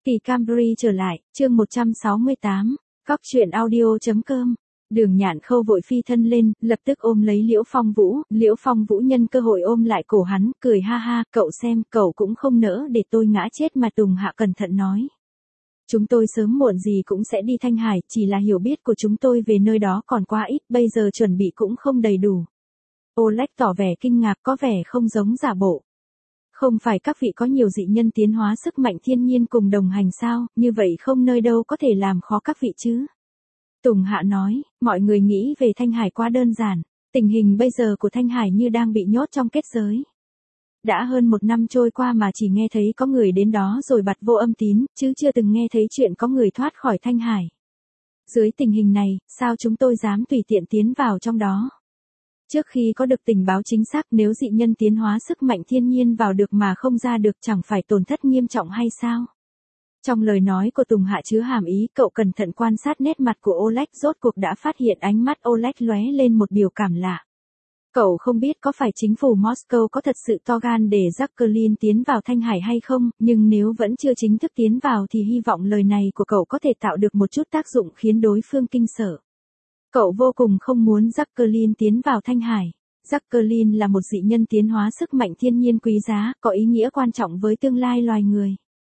Kỳ Camry trở lại, chương 168, Cóc truyện audio.com. Đường Nhạn Khâu vội phi thân lên, lập tức ôm lấy Liễu Phong Vũ nhân cơ hội ôm lại cổ hắn, cười ha ha, cậu xem, cậu cũng không nỡ để tôi ngã chết mà. Tùng Hạ cẩn thận nói. Chúng tôi sớm muộn gì cũng sẽ đi Thanh Hải, chỉ là hiểu biết của chúng tôi về nơi đó còn quá ít, bây giờ chuẩn bị cũng không đầy đủ. Oleg tỏ vẻ kinh ngạc, có vẻ không giống giả bộ. Không phải các vị có nhiều dị nhân tiến hóa sức mạnh thiên nhiên cùng đồng hành sao, như vậy không nơi đâu có thể làm khó các vị chứ. Tùng Hạ nói, mọi người nghĩ về Thanh Hải quá đơn giản, tình hình bây giờ của Thanh Hải như đang bị nhốt trong kết giới. Đã hơn 1 năm trôi qua mà chỉ nghe thấy có người đến đó rồi bặt vô âm tín, chứ chưa từng nghe thấy chuyện có người thoát khỏi Thanh Hải. Dưới tình hình này, sao chúng tôi dám tùy tiện tiến vào trong đó? Trước khi có được tình báo chính xác, nếu dị nhân tiến hóa sức mạnh thiên nhiên vào được mà không ra được chẳng phải tổn thất nghiêm trọng hay sao? Trong lời nói của Tùng Hạ chứa hàm ý, cậu cẩn thận quan sát nét mặt của Oleg, rốt cuộc đã phát hiện ánh mắt Oleg lóe lên một biểu cảm lạ. Cậu không biết có phải chính phủ Moscow có thật sự to gan để Jacqueline tiến vào Thanh Hải hay không, nhưng nếu vẫn chưa chính thức tiến vào thì hy vọng lời này của cậu có thể tạo được một chút tác dụng khiến đối phương kinh sợ. Cậu vô cùng không muốn Jacqueline tiến vào Thanh Hải. Jacqueline là một dị nhân tiến hóa sức mạnh thiên nhiên quý giá, có ý nghĩa quan trọng với tương lai loài người.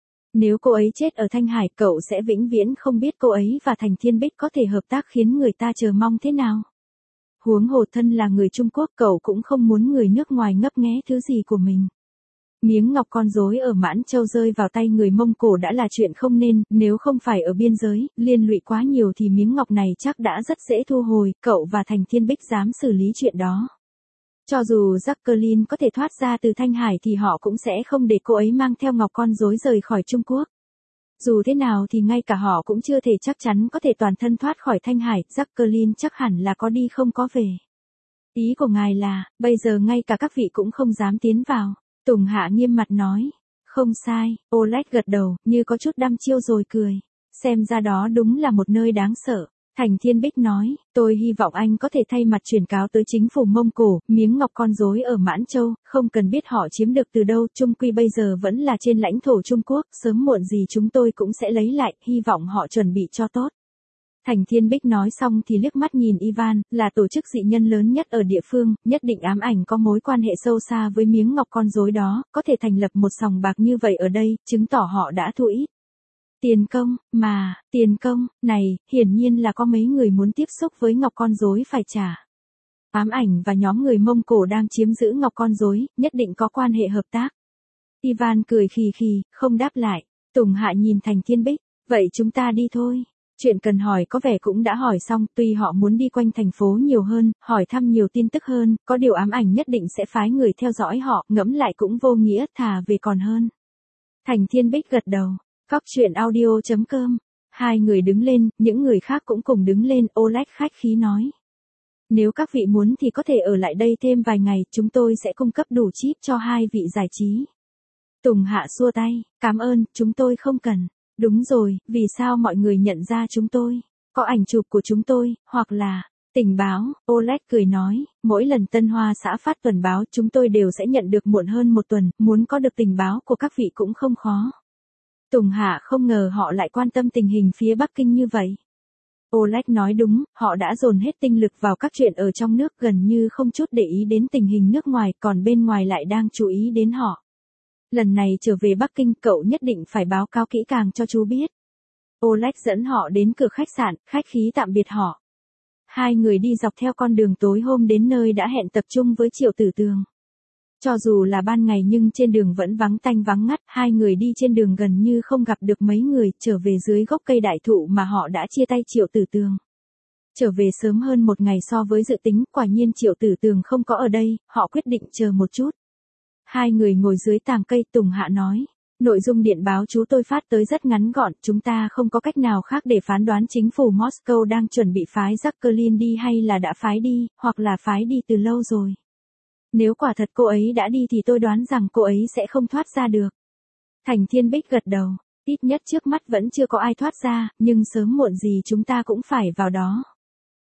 Nếu cô ấy chết ở Thanh Hải, cậu sẽ vĩnh viễn không biết cô ấy và Thành Thiên Bích có thể hợp tác khiến người ta chờ mong thế nào. Huống hồ thân là người Trung Quốc, cậu cũng không muốn người nước ngoài ngấp nghé thứ gì của mình. Miếng ngọc con rối ở Mãn Châu rơi vào tay người Mông Cổ đã là chuyện không nên, nếu không phải ở biên giới, liên lụy quá nhiều thì miếng ngọc này chắc đã rất dễ thu hồi, cậu và Thành Thiên Bích dám xử lý chuyện đó. Cho dù Jacqueline có thể thoát ra từ Thanh Hải thì họ cũng sẽ không để cô ấy mang theo ngọc con rối rời khỏi Trung Quốc. Dù thế nào thì ngay cả họ cũng chưa thể chắc chắn có thể toàn thân thoát khỏi Thanh Hải, Jacqueline chắc hẳn là có đi không có về. Ý của ngài là, bây giờ ngay cả các vị cũng không dám tiến vào. Tùng Hạ nghiêm mặt nói. Không sai, Oleg gật đầu, như có chút đăm chiêu rồi cười. Xem ra đó đúng là một nơi đáng sợ. Thành Thiên Bích nói, tôi hy vọng anh có thể thay mặt truyền cáo tới chính phủ Mông Cổ, miếng ngọc con rối ở Mãn Châu, không cần biết họ chiếm được từ đâu, chung quy bây giờ vẫn là trên lãnh thổ Trung Quốc, sớm muộn gì chúng tôi cũng sẽ lấy lại, hy vọng họ chuẩn bị cho tốt. Thành Thiên Bích nói xong thì liếc mắt nhìn Ivan, là tổ chức dị nhân lớn nhất ở địa phương, nhất định ám ảnh có mối quan hệ sâu xa với miếng ngọc con rối đó, có thể thành lập một sòng bạc như vậy ở đây, chứng tỏ họ đã thua ít. Tiền công, này, hiển nhiên là có mấy người muốn tiếp xúc với ngọc con rối phải trả. Ám ảnh và nhóm người Mông Cổ đang chiếm giữ ngọc con rối, nhất định có quan hệ hợp tác. Ivan cười khì khì, không đáp lại. Tùng Hạ nhìn Thành Thiên Bích, vậy chúng ta đi thôi. Chuyện cần hỏi có vẻ cũng đã hỏi xong, tuy họ muốn đi quanh thành phố nhiều hơn, hỏi thăm nhiều tin tức hơn, có điều ám ảnh nhất định sẽ phái người theo dõi họ, ngẫm lại cũng vô nghĩa, thà về còn hơn. Thành Thiên Bích gật đầu. Cóc truyện audio.com. Hai người đứng lên, những người khác cũng cùng đứng lên, Oleg khách khí nói. Nếu các vị muốn thì có thể ở lại đây thêm vài ngày, chúng tôi sẽ cung cấp đủ chip cho hai vị giải trí. Tùng Hạ xua tay, cảm ơn, chúng tôi không cần. Đúng rồi, vì sao mọi người nhận ra chúng tôi? Có ảnh chụp của chúng tôi, hoặc là tình báo, Oleg cười nói, mỗi lần Tân Hoa xã phát tuần báo chúng tôi đều sẽ nhận được muộn hơn 1 tuần, muốn có được tình báo của các vị cũng không khó. Tùng Hạ không ngờ họ lại quan tâm tình hình phía Bắc Kinh như vậy. Oleg nói đúng, họ đã dồn hết tinh lực vào các chuyện ở trong nước, gần như không chút để ý đến tình hình nước ngoài, còn bên ngoài lại đang chú ý đến họ. Lần này trở về Bắc Kinh, cậu nhất định phải báo cáo kỹ càng cho chú biết. Oleg dẫn họ đến cửa khách sạn, khách khí tạm biệt họ. Hai người đi dọc theo con đường tối hôm đến nơi đã hẹn tập trung với Triệu Tử Tường. Cho dù là ban ngày nhưng trên đường vẫn vắng tanh vắng ngắt, hai người đi trên đường gần như không gặp được mấy người, trở về dưới gốc cây đại thụ mà họ đã chia tay Triệu Tử Tường. Trở về sớm hơn 1 ngày so với dự tính, quả nhiên Triệu Tử Tường không có ở đây, họ quyết định chờ một chút. Hai người ngồi dưới tàng cây, Tùng Hạ nói. Nội dung điện báo chú tôi phát tới rất ngắn gọn, chúng ta không có cách nào khác để phán đoán chính phủ Moscow đang chuẩn bị phái Jacqueline đi hay là đã phái đi, hoặc là phái đi từ lâu rồi. Nếu quả thật cô ấy đã đi thì tôi đoán rằng cô ấy sẽ không thoát ra được. Thành Thiên Bích gật đầu, ít nhất trước mắt vẫn chưa có ai thoát ra, nhưng sớm muộn gì chúng ta cũng phải vào đó.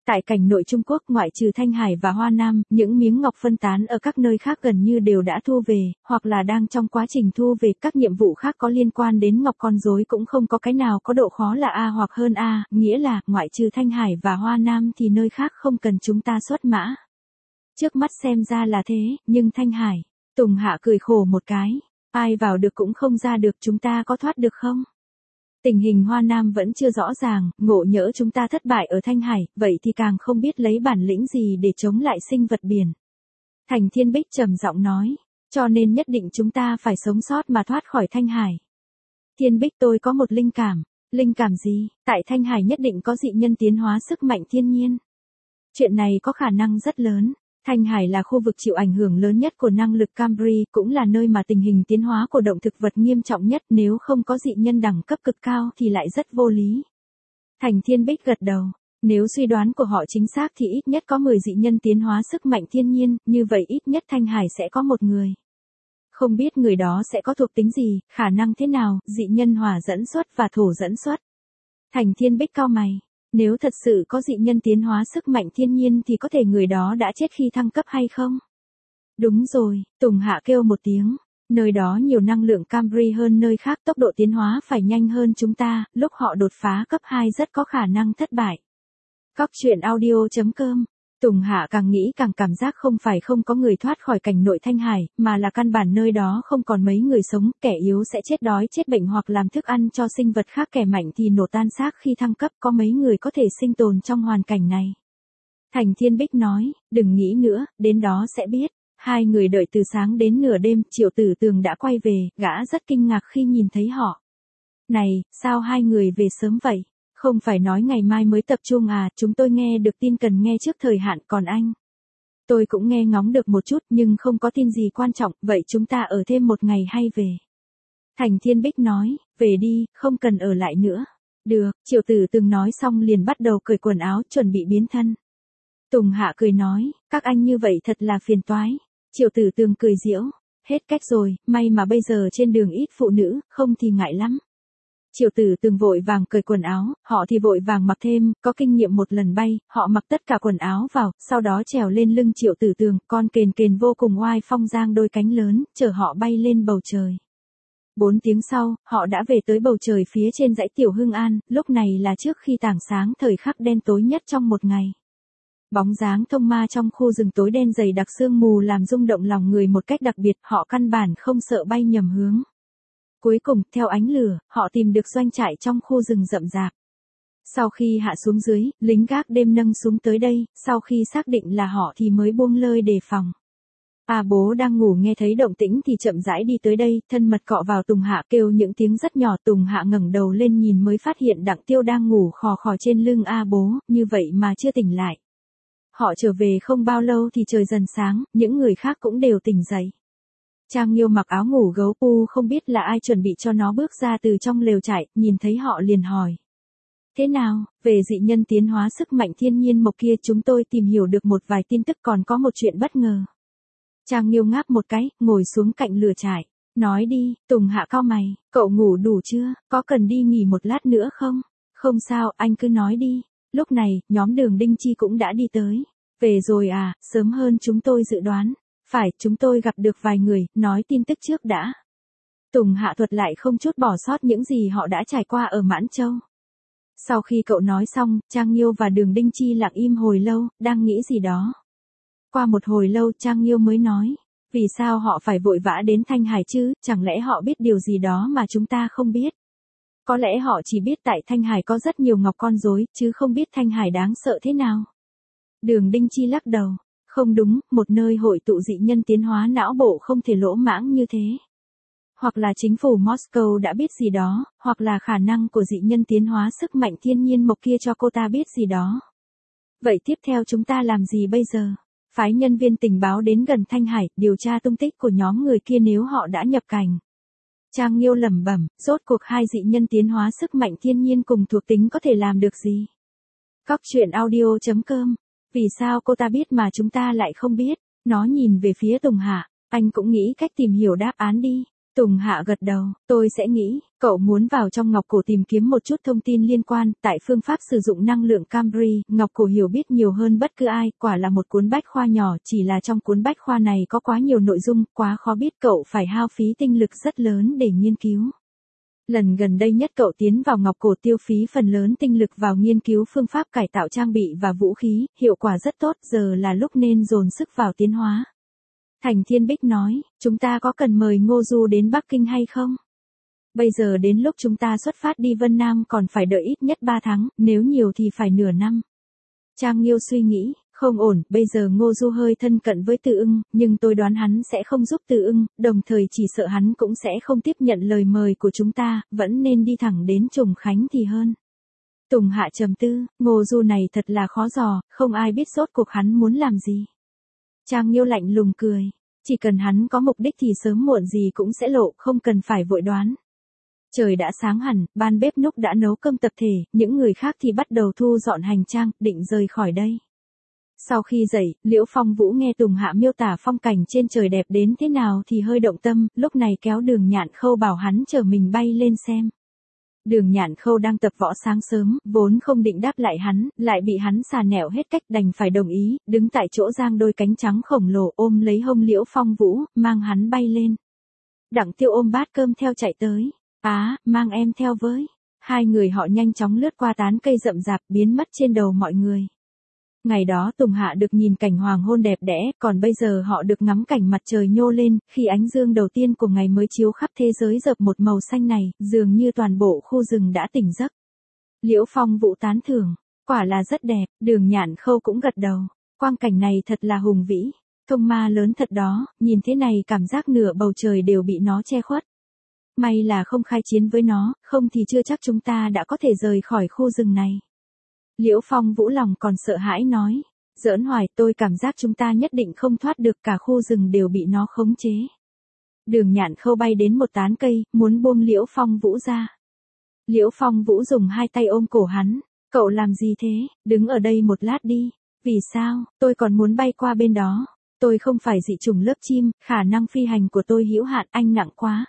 Tại cảnh nội Trung Quốc ngoại trừ Thanh Hải và Hoa Nam, những miếng ngọc phân tán ở các nơi khác gần như đều đã thu về, hoặc là đang trong quá trình thu về. Các nhiệm vụ khác có liên quan đến ngọc con rối cũng không có cái nào có độ khó là A hoặc hơn A, nghĩa là ngoại trừ Thanh Hải và Hoa Nam thì nơi khác không cần chúng ta xuất mã. Trước mắt xem ra là thế, nhưng Thanh Hải, Tùng Hạ cười khổ một cái, ai vào được cũng không ra được, chúng ta có thoát được không? Tình hình Hoa Nam vẫn chưa rõ ràng, ngộ nhỡ chúng ta thất bại ở Thanh Hải, vậy thì càng không biết lấy bản lĩnh gì để chống lại sinh vật biển. Thành Thiên Bích trầm giọng nói, cho nên nhất định chúng ta phải sống sót mà thoát khỏi Thanh Hải. Thiên Bích, tôi có một linh cảm. Linh cảm gì? Tại Thanh Hải nhất định có dị nhân tiến hóa sức mạnh thiên nhiên. Chuyện này có khả năng rất lớn. Thanh Hải là khu vực chịu ảnh hưởng lớn nhất của năng lực Cambri, cũng là nơi mà tình hình tiến hóa của động thực vật nghiêm trọng nhất, nếu không có dị nhân đẳng cấp cực cao thì lại rất vô lý. Thành Thiên Bích gật đầu, nếu suy đoán của họ chính xác thì ít nhất có 10 dị nhân tiến hóa sức mạnh thiên nhiên, như vậy ít nhất Thanh Hải sẽ có một người. Không biết người đó sẽ có thuộc tính gì, khả năng thế nào, dị nhân hỏa dẫn xuất và thổ dẫn xuất. Thành Thiên Bích cau mày. Nếu thật sự có dị nhân tiến hóa sức mạnh thiên nhiên thì có thể người đó đã chết khi thăng cấp hay không? Đúng rồi, Tùng Hạ kêu một tiếng. Nơi đó nhiều năng lượng Cambri hơn nơi khác, tốc độ tiến hóa phải nhanh hơn chúng ta, lúc họ đột phá cấp 2 rất có khả năng thất bại. Cóc truyện audio.com. Tùng Hạ càng nghĩ càng cảm giác không phải không có người thoát khỏi cảnh nội Thanh Hải, mà là căn bản nơi đó không còn mấy người sống, kẻ yếu sẽ chết đói chết bệnh hoặc làm thức ăn cho sinh vật khác, kẻ mạnh thì nổ tan xác khi thăng cấp, có mấy người có thể sinh tồn trong hoàn cảnh này. Thành Thiên Bích nói, đừng nghĩ nữa, đến đó sẽ biết. Hai người đợi từ sáng đến nửa đêm, Triệu Tử Tường đã quay về, gã rất kinh ngạc khi nhìn thấy họ. Này, sao hai người về sớm vậy? Không phải nói ngày mai mới tập trung à, chúng tôi nghe được tin cần nghe trước thời hạn, còn anh? Tôi cũng nghe ngóng được một chút nhưng không có tin gì quan trọng, vậy chúng ta ở thêm một ngày hay về? Thành Thiên Bích nói, về đi, không cần ở lại nữa. Được, Triệu Tử Tường nói xong liền bắt đầu cởi quần áo chuẩn bị biến thân. Tùng Hạ cười nói, các anh như vậy thật là phiền toái. Triệu Tử Tường cười giễu, hết cách rồi, may mà bây giờ trên đường ít phụ nữ, không thì ngại lắm. Triệu Tử Tường vội vàng cởi quần áo, họ thì vội vàng mặc thêm, có kinh nghiệm một lần bay, họ mặc tất cả quần áo vào, sau đó trèo lên lưng Triệu Tử Tường, con kền kền vô cùng oai phong giang đôi cánh lớn, chở họ bay lên bầu trời. 4 tiếng sau, họ đã về tới bầu trời phía trên dãy Tiểu Hưng An, lúc này là trước khi tảng sáng, thời khắc đen tối nhất trong một ngày. Bóng dáng thông ma trong khu rừng tối đen dày đặc sương mù làm rung động lòng người một cách đặc biệt, họ căn bản không sợ bay nhầm hướng. Cuối cùng, theo ánh lửa, họ tìm được doanh trại trong khu rừng rậm rạp. Sau khi hạ xuống dưới, lính gác đêm nâng súng tới đây, sau khi xác định là họ thì mới buông lơi đề phòng. Bố đang ngủ nghe thấy động tĩnh thì chậm rãi đi tới đây, thân mật cọ vào Tùng Hạ kêu những tiếng rất nhỏ. Tùng Hạ ngẩng đầu lên nhìn mới phát hiện Đặng Tiêu đang ngủ khò khò trên lưng bố, như vậy mà chưa tỉnh lại. Họ trở về không bao lâu thì trời dần sáng, những người khác cũng đều tỉnh dậy. Trang Nghiêu mặc áo ngủ gấu pu, không biết là ai chuẩn bị cho nó bước ra từ trong lều trại, nhìn thấy họ liền hỏi. Thế nào, về dị nhân tiến hóa sức mạnh thiên nhiên mộc kia chúng tôi tìm hiểu được một vài tin tức, còn có một chuyện bất ngờ. Trang Nghiêu ngáp một cái, ngồi xuống cạnh lửa trại. Nói đi, Tùng Hạ cau mày, cậu ngủ đủ chưa, có cần đi nghỉ một lát nữa không? Không sao, anh cứ nói đi. Lúc này, nhóm Đường Đinh Chi cũng đã đi tới. Về rồi à, sớm hơn chúng tôi dự đoán. Phải, chúng tôi gặp được vài người, nói tin tức trước đã. Tùng Hạ thuật lại không chút bỏ sót những gì họ đã trải qua ở Mãn Châu. Sau khi cậu nói xong, Trang Nghiêu và Đường Đinh Chi lặng im hồi lâu, đang nghĩ gì đó. Qua một hồi lâu Trang Nghiêu mới nói, vì sao họ phải vội vã đến Thanh Hải chứ, chẳng lẽ họ biết điều gì đó mà chúng ta không biết? Có lẽ họ chỉ biết tại Thanh Hải có rất nhiều ngọc con rối, chứ không biết Thanh Hải đáng sợ thế nào. Đường Đinh Chi lắc đầu. Không đúng, một nơi hội tụ dị nhân tiến hóa não bộ không thể lỗ mãng như thế. Hoặc là chính phủ Moscow đã biết gì đó, hoặc là khả năng của dị nhân tiến hóa sức mạnh thiên nhiên mộc kia cho cô ta biết gì đó. Vậy tiếp theo chúng ta làm gì bây giờ? Phái nhân viên tình báo đến gần Thanh Hải, điều tra tung tích của nhóm người kia nếu họ đã nhập cảnh. Trang Nghiêu lẩm bẩm, rốt cuộc hai dị nhân tiến hóa sức mạnh thiên nhiên cùng thuộc tính có thể làm được gì? Cóc truyện audio.com. Vì sao cô ta biết mà chúng ta lại không biết? Nó nhìn về phía Tùng Hạ, anh cũng nghĩ cách tìm hiểu đáp án đi. Tùng Hạ gật đầu, tôi sẽ nghĩ, cậu muốn vào trong Ngọc Cổ tìm kiếm một chút thông tin liên quan, tại phương pháp sử dụng năng lượng Cambry, Ngọc Cổ hiểu biết nhiều hơn bất cứ ai, quả là một cuốn bách khoa nhỏ, chỉ là trong cuốn bách khoa này có quá nhiều nội dung, quá khó biết, cậu phải hao phí tinh lực rất lớn để nghiên cứu. Lần gần đây nhất cậu tiến vào Ngọc Cổ tiêu phí phần lớn tinh lực vào nghiên cứu phương pháp cải tạo trang bị và vũ khí, hiệu quả rất tốt, giờ là lúc nên dồn sức vào tiến hóa. Thành Thiên Bích nói, chúng ta có cần mời Ngô Du đến Bắc Kinh hay không? Bây giờ đến lúc chúng ta xuất phát đi Vân Nam còn phải đợi ít nhất 3 tháng, nếu nhiều thì phải nửa năm. Trang Nghiêu suy nghĩ, không ổn, bây giờ Ngô Du hơi thân cận với Từ Ưng, nhưng tôi đoán hắn sẽ không giúp Từ Ưng, đồng thời chỉ sợ hắn cũng sẽ không tiếp nhận lời mời của chúng ta, vẫn nên đi thẳng đến Trùng Khánh thì hơn. Tùng Hạ trầm tư, Ngô Du này thật là khó dò, không ai biết rốt cuộc hắn muốn làm gì. Trang Nghiêu lạnh lùng cười, chỉ cần hắn có mục đích thì sớm muộn gì cũng sẽ lộ, không cần phải vội đoán. Trời đã sáng hẳn, ban bếp núc đã nấu cơm tập thể, những người khác thì bắt đầu thu dọn hành trang, định rời khỏi đây. Sau khi dậy, Liễu Phong Vũ nghe Tùng Hạ miêu tả phong cảnh trên trời đẹp đến thế nào thì hơi động tâm, lúc này kéo Đường Nhạn Khâu bảo hắn chở mình bay lên xem. Đường Nhạn Khâu đang tập võ sáng sớm, vốn không định đáp lại hắn, lại bị hắn xà nẹo hết cách đành phải đồng ý, đứng tại chỗ giang đôi cánh trắng khổng lồ ôm lấy hông Liễu Phong Vũ, mang hắn bay lên. Đặng Tiêu ôm bát cơm theo chạy tới, mang em theo với. Hai người họ nhanh chóng lướt qua tán cây rậm rạp biến mất trên đầu mọi người. Ngày đó Tùng Hạ được nhìn cảnh hoàng hôn đẹp đẽ, còn bây giờ họ được ngắm cảnh mặt trời nhô lên, khi ánh dương đầu tiên của ngày mới chiếu khắp thế giới dợp một màu xanh này, dường như toàn bộ khu rừng đã tỉnh giấc. Liễu Phong Vũ tán thưởng, quả là rất đẹp, Đường Nhạn Khâu cũng gật đầu, quang cảnh này thật là hùng vĩ, thông ma lớn thật đó, nhìn thế này cảm giác nửa bầu trời đều bị nó che khuất. May là không khai chiến với nó, không thì chưa chắc chúng ta đã có thể rời khỏi khu rừng này. Liễu Phong Vũ lòng còn sợ hãi nói, giỡn hoài, tôi cảm giác chúng ta nhất định không thoát được, cả khu rừng đều bị nó khống chế. Đường Nhạn Khâu bay đến một tán cây, muốn buông Liễu Phong Vũ ra. Liễu Phong Vũ dùng hai tay ôm cổ hắn, cậu làm gì thế, đứng ở đây một lát đi. Vì sao, tôi còn muốn bay qua bên đó, tôi không phải dị chủng lớp chim, khả năng phi hành của tôi hữu hạn, anh nặng quá.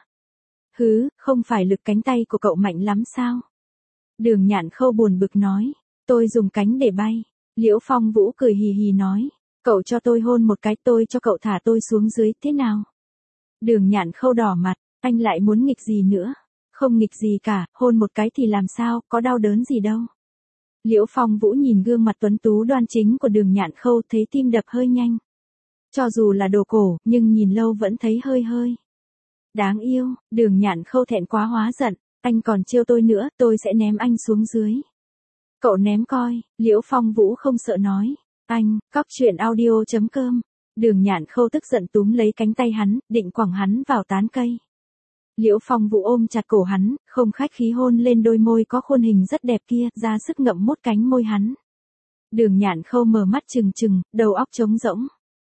Hứ, không phải lực cánh tay của cậu mạnh lắm sao? Đường Nhạn Khâu buồn bực nói, tôi dùng cánh để bay. Liễu Phong Vũ cười hì hì nói, cậu cho tôi hôn một cái, tôi cho cậu thả tôi xuống dưới, thế nào? Đường Nhạn Khâu đỏ mặt, anh lại muốn nghịch gì nữa? Không nghịch gì cả, hôn một cái thì làm sao, có đau đớn gì đâu. Liễu Phong Vũ nhìn gương mặt tuấn tú đoan chính của Đường Nhạn Khâu thấy tim đập hơi nhanh. Cho dù là đồ cổ, nhưng nhìn lâu vẫn thấy hơi hơi. Đáng yêu, Đường Nhạn Khâu thẹn quá hóa giận, anh còn trêu tôi nữa, tôi sẽ ném anh xuống dưới. Cậu ném coi, Liễu Phong Vũ không sợ nói, anh, cóc truyện audio.com. Đường Nhạn Khâu tức giận túm lấy cánh tay hắn, định quẳng hắn vào tán cây. Liễu Phong Vũ ôm chặt cổ hắn, không khách khí hôn lên đôi môi có khuôn hình rất đẹp kia, ra sức ngậm mốt cánh môi hắn. Đường Nhạn Khâu mở mắt trừng trừng, đầu óc trống rỗng.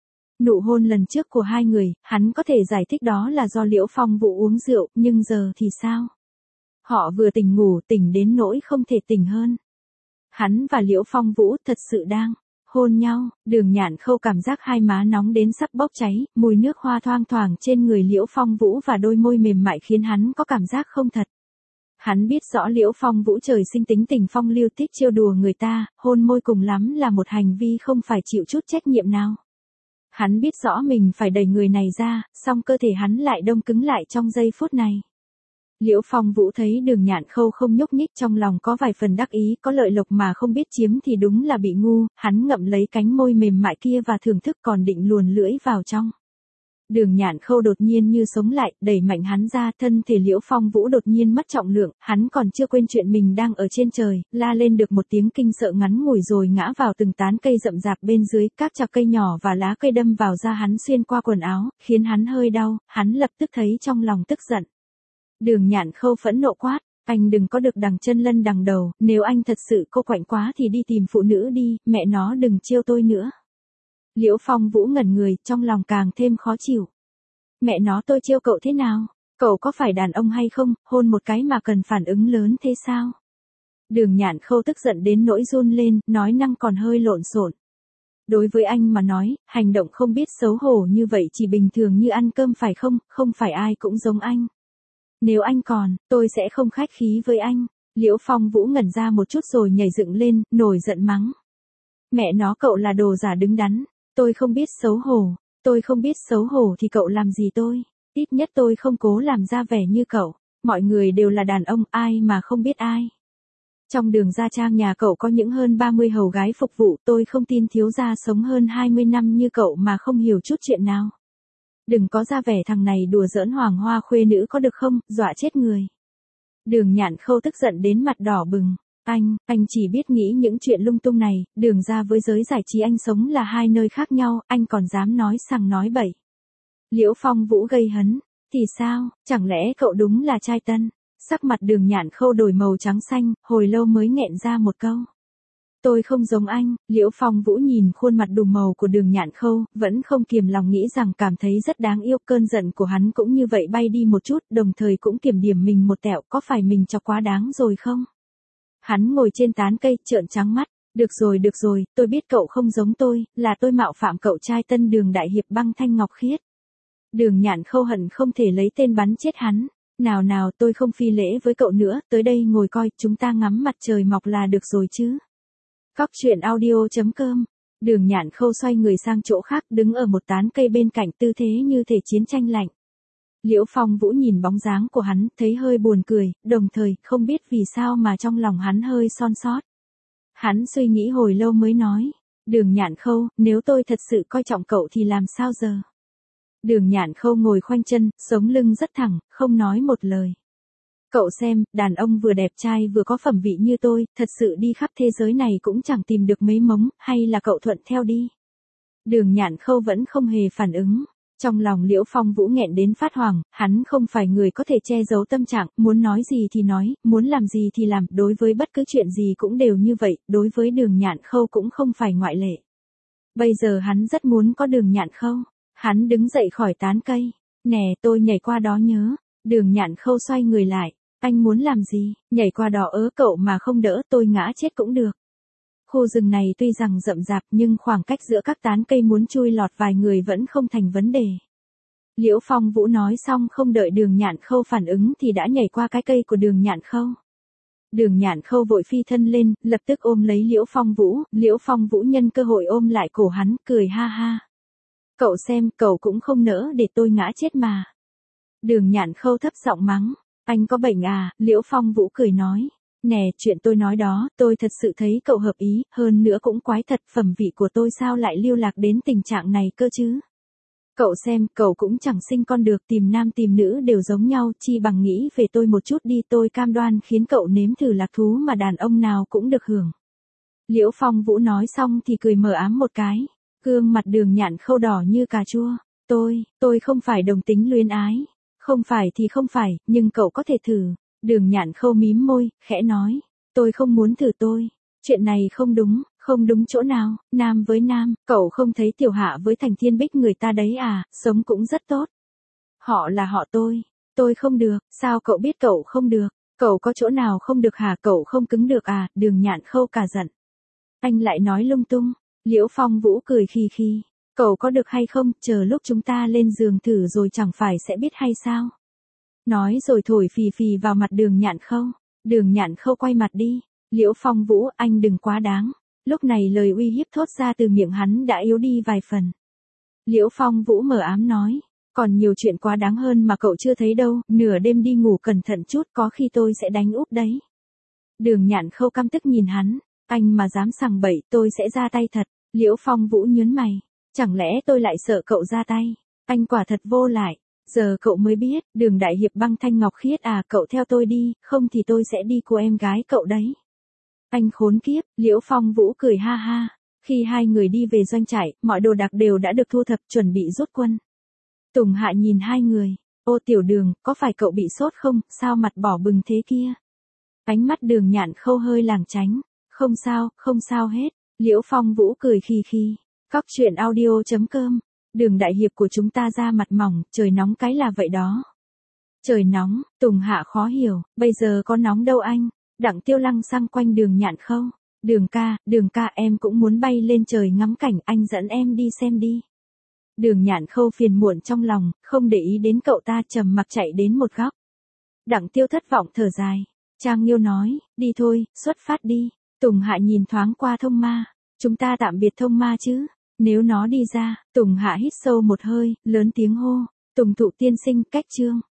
Nụ hôn lần trước của hai người, hắn có thể giải thích đó là do Liễu Phong Vũ uống rượu, nhưng giờ thì sao? Họ vừa tỉnh ngủ, tỉnh đến nỗi không thể tỉnh hơn. Hắn và Liễu Phong Vũ thật sự đang hôn nhau. Đường Nhạn Khâu cảm giác hai má nóng đến sắp bốc cháy, mùi nước hoa thoang thoảng trên người Liễu Phong Vũ và đôi môi mềm mại khiến hắn có cảm giác không thật. Hắn biết rõ Liễu Phong Vũ trời sinh tính tình phong lưu, thích trêu đùa người ta, hôn môi cùng lắm là một hành vi không phải chịu chút trách nhiệm nào. Hắn biết rõ mình phải đẩy người này ra, song cơ thể hắn lại đông cứng lại trong giây phút này. Liễu Phong Vũ thấy Đường Nhạn Khâu không nhúc nhích, trong lòng có vài phần đắc ý, có lợi lộc mà không biết chiếm thì đúng là bị ngu, hắn ngậm lấy cánh môi mềm mại kia và thưởng thức còn định luồn lưỡi vào trong. Đường Nhạn Khâu đột nhiên như sống lại, đẩy mạnh hắn ra, thân thể Liễu Phong Vũ đột nhiên mất trọng lượng, hắn còn chưa quên chuyện mình đang ở trên trời, la lên được một tiếng kinh sợ ngắn ngủi rồi ngã vào từng tán cây rậm rạp bên dưới, các chạc cây nhỏ và lá cây đâm vào da hắn xuyên qua quần áo, khiến hắn hơi đau, hắn lập tức thấy trong lòng tức giận. Đường Nhạn Khâu phẫn nộ quát, anh đừng có được đằng chân lân đằng đầu, nếu anh thật sự cô quạnh quá thì đi tìm phụ nữ đi, mẹ nó đừng trêu tôi nữa. Liễu Phong Vũ ngẩn người, trong lòng càng thêm khó chịu. Mẹ nó tôi trêu cậu thế nào? Cậu có phải đàn ông hay không, hôn một cái mà cần phản ứng lớn thế sao? Đường Nhạn Khâu tức giận đến nỗi run lên, nói năng còn hơi lộn xộn. Đối với anh mà nói, hành động không biết xấu hổ như vậy chỉ bình thường như ăn cơm phải không, không phải ai cũng giống anh. Nếu anh còn, tôi sẽ không khách khí với anh. Liễu Phong Vũ ngẩn ra một chút rồi nhảy dựng lên, nổi giận mắng. Mẹ nó, cậu là đồ giả đứng đắn. Tôi không biết xấu hổ. Tôi không biết xấu hổ thì cậu làm gì tôi. Ít nhất tôi không cố làm ra vẻ như cậu. Mọi người đều là đàn ông, ai mà không biết ai. Trong Đường Gia Trang nhà cậu có những hơn 30 hầu gái phục vụ, tôi không tin thiếu gia sống hơn 20 năm như cậu mà không hiểu chút chuyện nào. Đừng có ra vẻ thằng này đùa giỡn hoàng hoa khuê nữ có được không, dọa chết người. Đường Nhạn Khâu tức giận đến mặt đỏ bừng. Anh chỉ biết nghĩ những chuyện lung tung này, Đường gia với giới giải trí anh sống là hai nơi khác nhau, anh còn dám nói sằng nói bậy. Liễu Phong Vũ gây hấn, thì sao, chẳng lẽ cậu đúng là trai tân? Sắc mặt Đường Nhạn Khâu đổi màu trắng xanh, hồi lâu mới nghẹn ra một câu. Tôi không giống anh. Liễu Phong Vũ nhìn khuôn mặt đùm màu của Đường Nhạn Khâu, vẫn không kiềm lòng nghĩ rằng cảm thấy rất đáng yêu. Cơn giận của hắn cũng như vậy bay đi một chút, đồng thời cũng kiểm điểm mình một tẹo, có phải mình cho quá đáng rồi không? Hắn ngồi trên tán cây, trợn trắng mắt. Được rồi, tôi biết cậu không giống tôi, là tôi mạo phạm cậu trai tân Đường đại hiệp Băng Thanh Ngọc Khiết. Đường Nhạn Khâu hận không thể lấy tên bắn chết hắn. Nào, tôi không phi lễ với cậu nữa, tới đây ngồi coi, chúng ta ngắm mặt trời mọc là được rồi chứ. Cóc truyện audio.com. Đường Nhạn Khâu xoay người sang chỗ khác, đứng ở một tán cây bên cạnh, tư thế như thể chiến tranh lạnh. Liễu Phong Vũ nhìn bóng dáng của hắn, thấy hơi buồn cười, đồng thời không biết vì sao mà trong lòng hắn hơi son sót. Hắn suy nghĩ hồi lâu mới nói, Đường Nhạn Khâu, nếu tôi thật sự coi trọng cậu thì làm sao giờ? Đường Nhạn Khâu ngồi khoanh chân, sống lưng rất thẳng, không nói một lời. Cậu xem, đàn ông vừa đẹp trai vừa có phẩm vị như tôi, thật sự đi khắp thế giới này cũng chẳng tìm được mấy mống, hay là cậu thuận theo đi. Đường Nhạn Khâu vẫn không hề phản ứng. Trong lòng Liễu Phong Vũ nghẹn đến phát hoảng, hắn không phải người có thể che giấu tâm trạng, muốn nói gì thì nói, muốn làm gì thì làm, đối với bất cứ chuyện gì cũng đều như vậy, đối với Đường Nhạn Khâu cũng không phải ngoại lệ. Bây giờ hắn rất muốn có Đường Nhạn Khâu. Hắn đứng dậy khỏi tán cây. Nè, tôi nhảy qua đó nhớ. Đường Nhạn Khâu xoay người lại. Anh muốn làm gì? Nhảy qua đó cậu mà không đỡ tôi ngã chết cũng được. Khu rừng này tuy rằng rậm rạp nhưng khoảng cách giữa các tán cây muốn chui lọt vài người vẫn không thành vấn đề. Liễu Phong Vũ nói xong không đợi Đường Nhạn Khâu phản ứng thì đã nhảy qua cái cây của Đường Nhạn Khâu. Đường Nhạn Khâu vội phi thân lên, lập tức ôm lấy Liễu Phong Vũ. Liễu Phong Vũ nhân cơ hội ôm lại cổ hắn, cười ha ha. Cậu xem, cậu cũng không nỡ để tôi ngã chết mà. Đường Nhạn Khâu thấp giọng mắng. Anh có bệnh à? Liễu Phong Vũ cười nói. Nè, chuyện tôi nói đó, tôi thật sự thấy cậu hợp ý, hơn nữa cũng quái thật, phẩm vị của tôi sao lại lưu lạc đến tình trạng này cơ chứ? Cậu xem, cậu cũng chẳng sinh con được, tìm nam tìm nữ đều giống nhau, chi bằng nghĩ về tôi một chút đi, tôi cam đoan khiến cậu nếm thử lạc thú mà đàn ông nào cũng được hưởng. Liễu Phong Vũ nói xong thì cười mờ ám một cái. Gương mặt Đường Nhạn Khâu đỏ như cà chua. Tôi không phải đồng tính luyến ái. Không phải thì không phải, nhưng cậu có thể thử. Đường Nhạn Khâu mím môi, khẽ nói. Tôi không muốn thử tôi. Chuyện này không đúng chỗ nào, nam với nam, cậu không thấy Tiểu Hạ với Thành Thiên Bích người ta đấy à, sống cũng rất tốt. Họ là họ tôi không được, sao cậu biết cậu không được, cậu có chỗ nào không được hả, cậu không cứng được à, Đường Nhạn Khâu cả giận. Anh lại nói lung tung. Liễu Phong Vũ cười khi. Cậu có được hay không, chờ lúc chúng ta lên giường thử rồi chẳng phải sẽ biết hay sao. Nói rồi thổi phì vào mặt Đường Nhạn Khâu. Đường Nhạn Khâu quay mặt đi. Liễu Phong Vũ, anh đừng quá đáng. Lúc này lời uy hiếp thốt ra từ miệng hắn đã yếu đi vài phần. Liễu Phong Vũ mờ ám nói. Còn nhiều chuyện quá đáng hơn mà cậu chưa thấy đâu, nửa đêm đi ngủ cẩn thận chút, có khi tôi sẽ đánh úp đấy. Đường Nhạn Khâu căm tức nhìn hắn. Anh mà dám sằng bậy, tôi sẽ ra tay thật. Liễu Phong Vũ nhớn mày. Chẳng lẽ tôi lại sợ cậu ra tay? Anh quả thật vô lại. Giờ cậu mới biết, Đường đại hiệp Băng Thanh Ngọc Khiết à, cậu theo tôi đi, không thì tôi sẽ đi của em gái cậu đấy. Anh khốn kiếp, Liễu Phong Vũ cười ha ha. Khi hai người đi về doanh trại, mọi đồ đạc đều đã được thu thập, chuẩn bị rút quân. Tùng Hạ nhìn hai người. Ô Tiểu Đường, có phải cậu bị sốt không, sao mặt đỏ bừng thế kia? Ánh mắt Đường Nhạn Khâu hơi lảng tránh. Không sao hết. Liễu Phong Vũ cười khi. Cóc truyện audio.com. Đường đại hiệp của chúng ta da mặt mỏng, trời nóng cái là vậy đó. Trời nóng, Tùng Hạ khó hiểu, bây giờ có nóng đâu anh. Đặng Tiêu Lăng xăng quanh Đường Nhạn Khâu. Đường ca em cũng muốn bay lên trời ngắm cảnh, anh dẫn em đi xem đi. Đường Nhạn Khâu phiền muộn trong lòng, không để ý đến cậu ta, trầm mặc chạy đến một góc. Đặng Tiêu thất vọng thở dài. Trang Nghiêu nói, đi thôi, xuất phát đi. Tùng Hạ nhìn thoáng qua Thông Ma. Chúng ta tạm biệt Thông Ma chứ. Nếu nó đi ra, Tùng Hạ hít sâu một hơi, lớn tiếng hô. Tùng Thụ tiên sinh, cách chương.